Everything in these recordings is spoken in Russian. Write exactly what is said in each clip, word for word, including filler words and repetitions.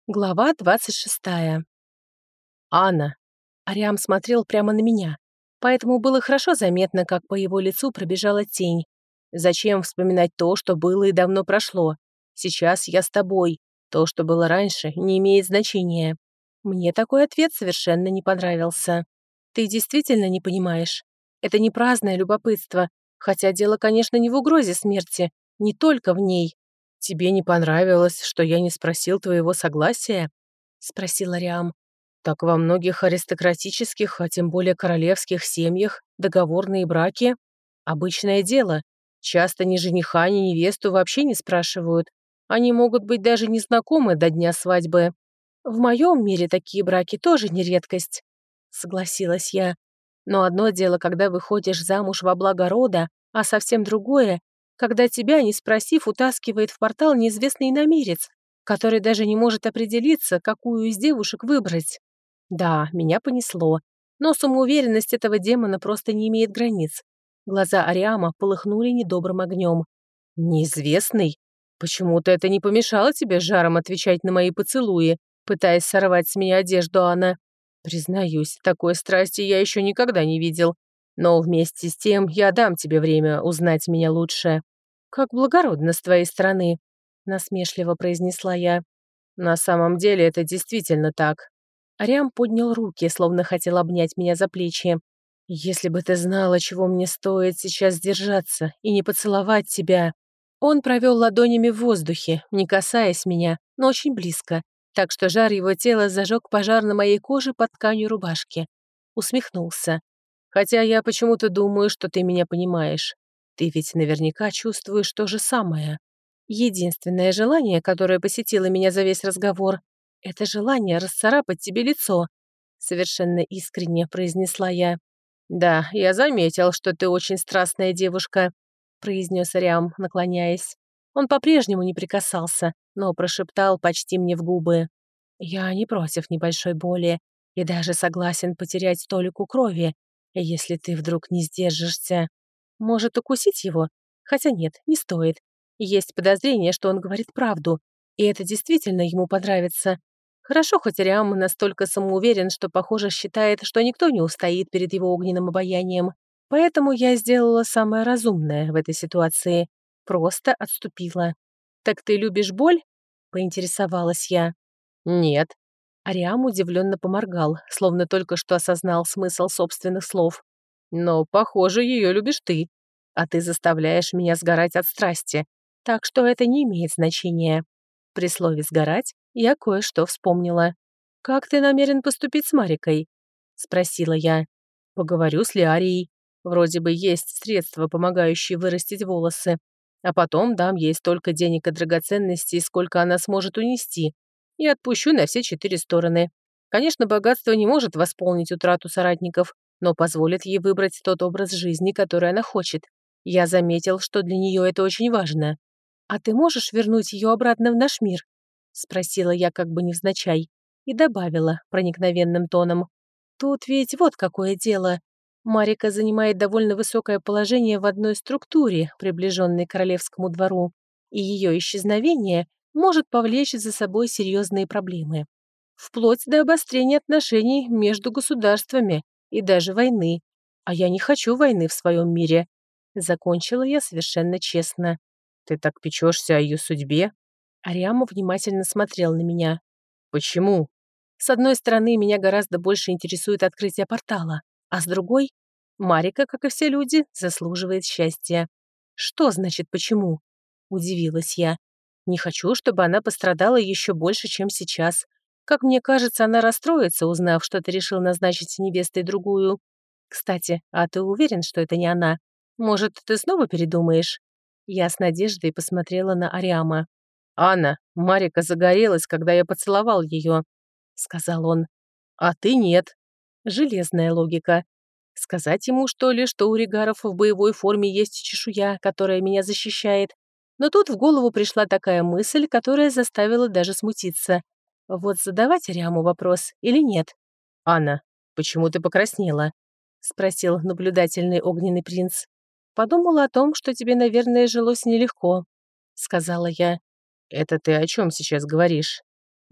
Глава двадцать шестая. Анна. Ариам смотрел прямо на меня, поэтому было хорошо заметно, как по его лицу пробежала тень. Зачем вспоминать то, что было и давно прошло? Сейчас я с тобой. То, что было раньше, не имеет значения. Мне такой ответ совершенно не понравился. Ты действительно не понимаешь? Это не праздное любопытство, хотя дело, конечно, не в угрозе смерти, не только в ней. «Тебе не понравилось, что я не спросил твоего согласия?» — спросил Ариам. «Так во многих аристократических, а тем более королевских семьях договорные браки — обычное дело. Часто ни жениха, ни невесту вообще не спрашивают. Они могут быть даже не знакомы до дня свадьбы. В моем мире такие браки тоже не редкость», — согласилась я. «Но одно дело, когда выходишь замуж во благо рода, а совсем другое — когда тебя, не спросив, утаскивает в портал неизвестный иномерец, который даже не может определиться, какую из девушек выбрать. Да, меня понесло, но самоуверенность этого демона просто не имеет границ. Глаза Ариама полыхнули недобрым огнем. «Неизвестный? Почему-то это не помешало тебе жаром отвечать на мои поцелуи, пытаясь сорвать с меня одежду, Анна. Признаюсь, такой страсти я еще никогда не видел. Но вместе с тем я дам тебе время узнать меня лучше». «Как благородно с твоей стороны», — насмешливо произнесла я. «На самом деле это действительно так». Ариам поднял руки, словно хотел обнять меня за плечи. «Если бы ты знала, чего мне стоит сейчас сдержаться и не поцеловать тебя». Он провел ладонями в воздухе, не касаясь меня, но очень близко, так что жар его тела зажег пожар на моей коже под тканью рубашки. Усмехнулся. «Хотя я почему-то думаю, что ты меня понимаешь. Ты ведь наверняка чувствуешь то же самое. Единственное желание, которое посетило меня за весь разговор, это желание расцарапать тебе лицо», — совершенно искренне произнесла я. «Да, я заметил, что ты очень страстная девушка», — произнес Ариам, наклоняясь. Он по-прежнему не прикасался, но прошептал почти мне в губы. «Я не против небольшой боли и даже согласен потерять толику крови, если ты вдруг не сдержишься. Может, укусить его? Хотя нет, не стоит. Есть подозрение, что он говорит правду, и это действительно ему понравится. Хорошо, хоть Ариам настолько самоуверен, что, похоже, считает, что никто не устоит перед его огненным обаянием. Поэтому я сделала самое разумное в этой ситуации. Просто отступила. «Так ты любишь боль?» — поинтересовалась я. «Нет». Ариам удивленно поморгал, словно только что осознал смысл собственных слов. «Но, похоже, ее любишь ты. А ты заставляешь меня сгорать от страсти, так что это не имеет значения». При слове «сгорать» я кое-что вспомнила. «Как ты намерен поступить с Марикой?» — спросила я. «Поговорю с Лиарией. Вроде бы есть средства, помогающие вырастить волосы. А потом дам ей столько денег и драгоценностей, сколько она сможет унести, и отпущу на все четыре стороны. Конечно, богатство не может восполнить утрату соратников, но позволит ей выбрать тот образ жизни, который она хочет. Я заметил, что для нее это очень важно. «А ты можешь вернуть ее обратно в наш мир?» — спросила я как бы невзначай и добавила проникновенным тоном. «Тут ведь вот какое дело. Марика занимает довольно высокое положение в одной структуре, приближенной к королевскому двору, и ее исчезновение может повлечь за собой серьезные проблемы. Вплоть до обострения отношений между государствами и даже войны. А я не хочу войны в своем мире». Закончила я совершенно честно. «Ты так печешься о ее судьбе?» Ариама внимательно смотрел на меня. «Почему?» «С одной стороны, меня гораздо больше интересует открытие портала, а с другой, Марика, как и все люди, заслуживает счастья». «Что значит «почему»?» – удивилась я. «Не хочу, чтобы она пострадала еще больше, чем сейчас. Как мне кажется, она расстроится, узнав, что ты решил назначить невестой другую. Кстати, а ты уверен, что это не она? Может, ты снова передумаешь?» Я с надеждой посмотрела на Ариама. «Анна, Марика загорелась, когда я поцеловал ее», — сказал он. «А ты нет». Железная логика. Сказать ему, что ли, что у ригаров в боевой форме есть чешуя, которая меня защищает? Но тут в голову пришла такая мысль, которая заставила даже смутиться. Вот задавать Ариаму вопрос или нет? «Анна, почему ты покраснела?» — спросил наблюдательный огненный принц. «Подумала о том, что тебе, наверное, жилось нелегко», — сказала я. «Это ты о чем сейчас говоришь?»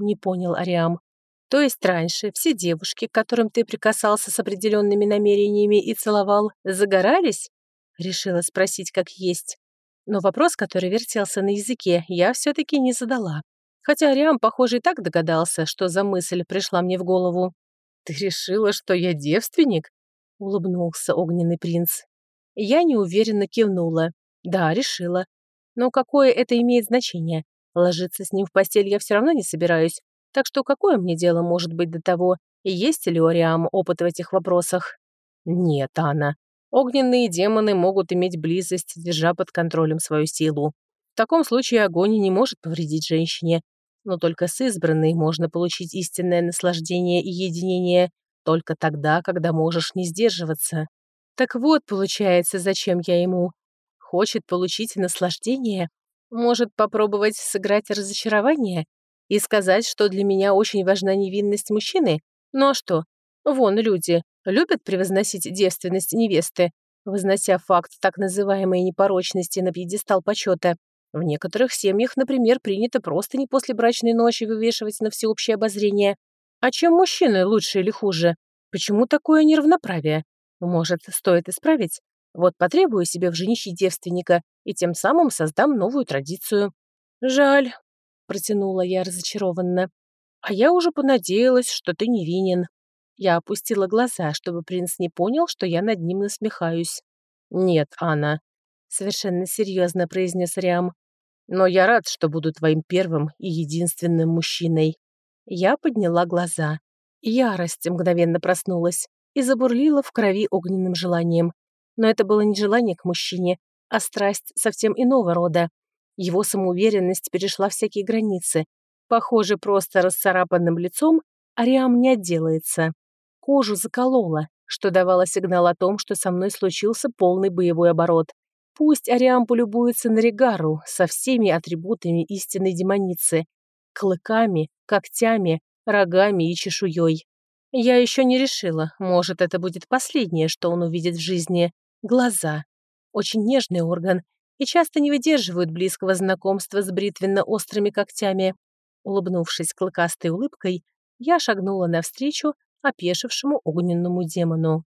Не понял Ариам. То есть раньше все девушки, к которым ты прикасался с определенными намерениями и целовал, загорались? Решила спросить как есть. Но вопрос, который вертелся на языке, я все-таки не задала. Хотя Ариам, похоже, и так догадался, что за мысль пришла мне в голову. «Ты решила, что я девственник?» — улыбнулся огненный принц. Я неуверенно кивнула. Да, решила. Но какое это имеет значение? Ложиться с ним в постель я все равно не собираюсь. Так что какое мне дело может быть до того, и есть ли у Ариама опыт в этих вопросах? Нет, Анна. Огненные демоны могут иметь близость, держа под контролем свою силу. В таком случае огонь не может повредить женщине. Но только с избранной можно получить истинное наслаждение и единение только тогда, когда можешь не сдерживаться. Так вот, получается, зачем я ему. Хочет получить наслаждение? Может попробовать сыграть разочарование? И сказать, что для меня очень важна невинность мужчины? Ну а что? Вон люди любят превозносить девственность невесты, вознося факт так называемой непорочности на пьедестал почета. В некоторых семьях, например, принято просто не после брачной ночи вывешивать на всеобщее обозрение. А чем мужчины лучше или хуже? Почему такое неравноправие? Может, стоит исправить? Вот потребую себе в женихе девственника и тем самым создам новую традицию. Жаль, протянула я разочарованно. А я уже понадеялась, что ты невинен. Я опустила глаза, чтобы принц не понял, что я над ним насмехаюсь. Нет, Анна, совершенно серьезно произнес Риам. Но я рад, что буду твоим первым и единственным мужчиной. Я подняла глаза. Ярость мгновенно проснулась и забурлила в крови огненным желанием. Но это было не желание к мужчине, а страсть совсем иного рода. Его самоуверенность перешла всякие границы. Похоже, просто расцарапанным лицом Ариам не отделается. Кожу заколола, что давало сигнал о том, что со мной случился полный боевой оборот. Пусть Ариам полюбуется на Регару со всеми атрибутами истинной демоницы. Клыками, когтями, рогами и чешуей. Я еще не решила, может, это будет последнее, что он увидит в жизни. Глаза. Очень нежный орган и часто не выдерживают близкого знакомства с бритвенно-острыми когтями. Улыбнувшись клыкастой улыбкой, я шагнула навстречу опешившему огненному демону.